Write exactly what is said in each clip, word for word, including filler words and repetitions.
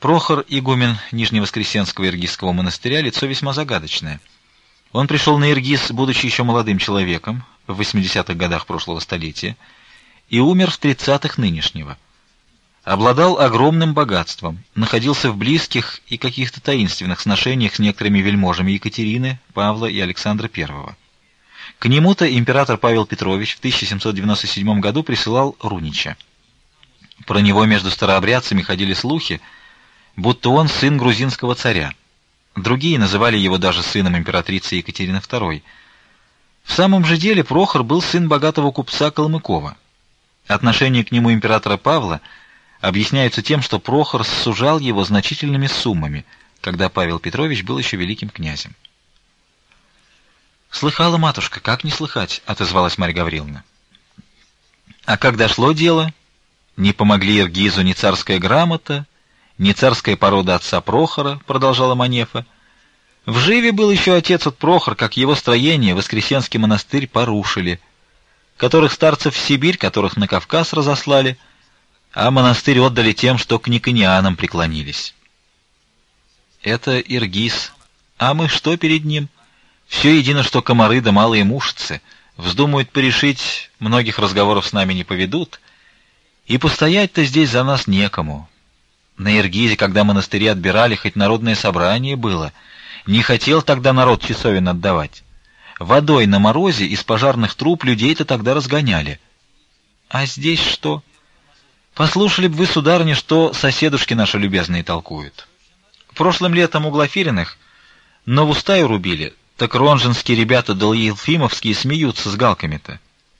Прохор, игумен Нижневоскресенского Иргизского монастыря, лицо весьма загадочное. Он пришел на Иргиз, будучи еще молодым человеком, в восьмидесятых годах прошлого столетия, и умер в тридцатых нынешнего. Обладал огромным богатством, находился в близких и каких-то таинственных сношениях с некоторыми вельможами Екатерины, Павла и Александра Первого. К нему-то император Павел Петрович в тысяча семьсот девяносто седьмом году присылал Рунича. Про него между старообрядцами ходили слухи, будто он сын грузинского царя. Другие называли его даже сыном императрицы Екатерины Второй. В самом же деле Прохор был сын богатого купца Калмыкова. Отношение к нему императора Павла объясняется тем, что Прохор сужал его значительными суммами, когда Павел Петрович был еще великим князем. «Слыхала, матушка, как не слыхать?» — отозвалась Марья Гавриловна. «А как дошло дело, не помогли Иргизу ни царская грамота, ни царская порода отца Прохора», — продолжала Манефа. «В живе был еще отец от Прохор, как его строение Воскресенский монастырь порушили, которых старцев в Сибирь, которых на Кавказ разослали, а монастырь отдали тем, что к никонианам преклонились». «Это Иргиз, а мы что перед ним? Все едино, что комары да малые мушцы, вздумают порешить, многих разговоров с нами не поведут, и постоять-то здесь за нас некому. На Иргизе, когда монастыри отбирали, хоть народное собрание было, не хотел тогда народ часовен отдавать. Водой на морозе из пожарных труб людей-то тогда разгоняли. А здесь что? Послушали бы вы, сударыня, что соседушки наши любезные толкуют. Прошлым летом у Глафириных новустаю рубили, так ронжинские ребята да елфимовские смеются с галками-то.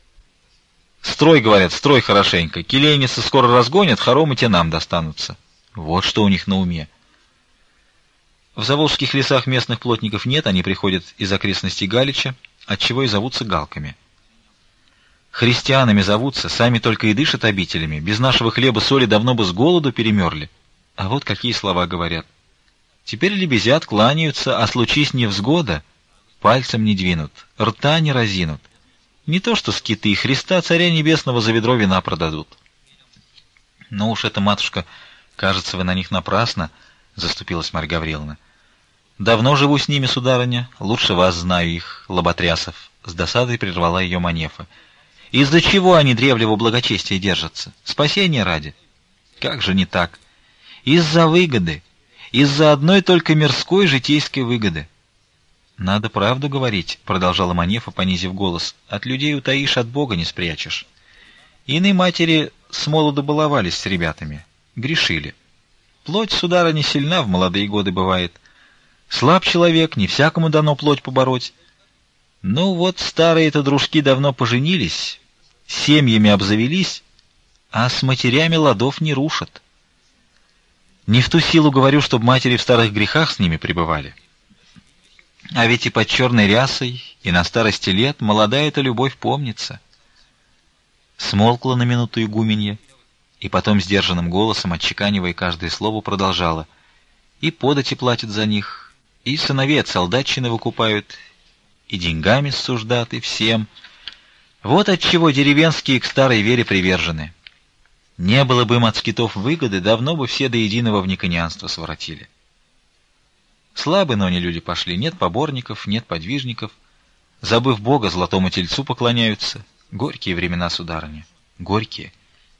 Строй, говорят, строй хорошенько, келейницы скоро разгонят, хоромы те нам достанутся. Вот что у них на уме. В заволжских лесах местных плотников нет, они приходят из окрестностей Галича, отчего и зовутся галками. Христианами зовутся, сами только и дышат обителями, без нашего хлеба-соли давно бы с голоду перемерли. А вот какие слова говорят. Теперь лебезят, кланяются, а случись невзгода, пальцем не двинут, рта не разинут. Не то что скиты, Христа Царя Небесного за ведро вина продадут. Но уж это, матушка, кажется, вы на них напрасно, — заступилась Марья Гавриловна. Давно живу с ними, сударыня, лучше вас знаю их, лоботрясов, — с досадой прервала ее Манефа. Из-за чего они древнего благочестия держатся? Спасения ради? Как же не так? Из-за выгоды, из-за одной только мирской житейской выгоды. Надо правду говорить, — продолжала Манефа, понизив голос, — от людей утаишь, от Бога не спрячешь. Иные матери с молоду баловались с ребятами, грешили. Плоть, сударыня, сильна в молодые годы бывает. Слаб человек, не всякому дано плоть побороть. Ну вот старые-то дружки давно поженились, семьями обзавелись, а с матерями ладов не рушат. Не в ту силу говорю, чтобы матери в старых грехах с ними пребывали. А ведь и под черной рясой, и на старости лет молодая-то любовь помнится. Смолкла на минуту игуменья, и потом сдержанным голосом, отчеканивая каждое слово, продолжала. И подати платят за них, и сыновей от солдатчины выкупают, и деньгами ссуждат, и всем. Вот отчего деревенские к старой вере привержены. Не было бы им от скитов выгоды, давно бы все до единого в никонианство своротили. Слабы, но не люди пошли, нет поборников, нет подвижников. Забыв Бога, золотому тельцу поклоняются. Горькие времена, сударыня, горькие.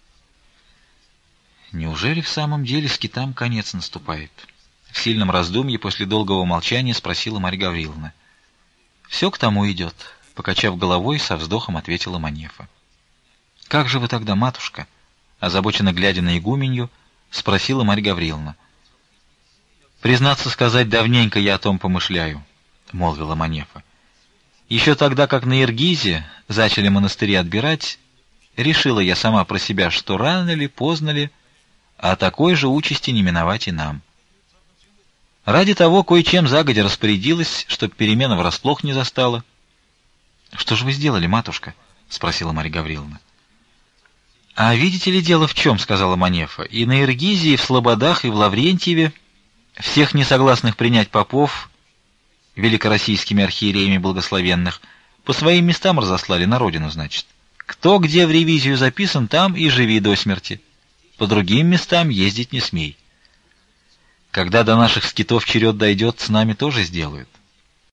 Неужели в самом деле скитам конец наступает? В сильном раздумье после долгого молчания спросила Марья Гавриловна. Все к тому идет, покачав головой, со вздохом ответила Манефа. Как же вы тогда, матушка? Озабоченно глядя на игуменью, спросила Марья Гавриловна. «Признаться сказать, давненько я о том помышляю», — молвила Манефа. «Еще тогда, как на Иргизе зачали монастыри отбирать, решила я сама про себя, что рано ли, поздно ли, а такой же участи не миновать и нам. Ради того кое-чем загодя распорядилась, чтоб перемена врасплох не застала». «Что же вы сделали, матушка?» — спросила Марья Гавриловна. «А видите ли, дело в чем, — сказала Манефа, — и на Иргизе, и в Слободах, и в Лаврентьеве всех несогласных принять попов, великороссийскими архиереями благословенных, по своим местам разослали, на родину, значит. Кто где в ревизию записан, там и живи до смерти. По другим местам ездить не смей. Когда до наших скитов черед дойдет, с нами тоже сделают.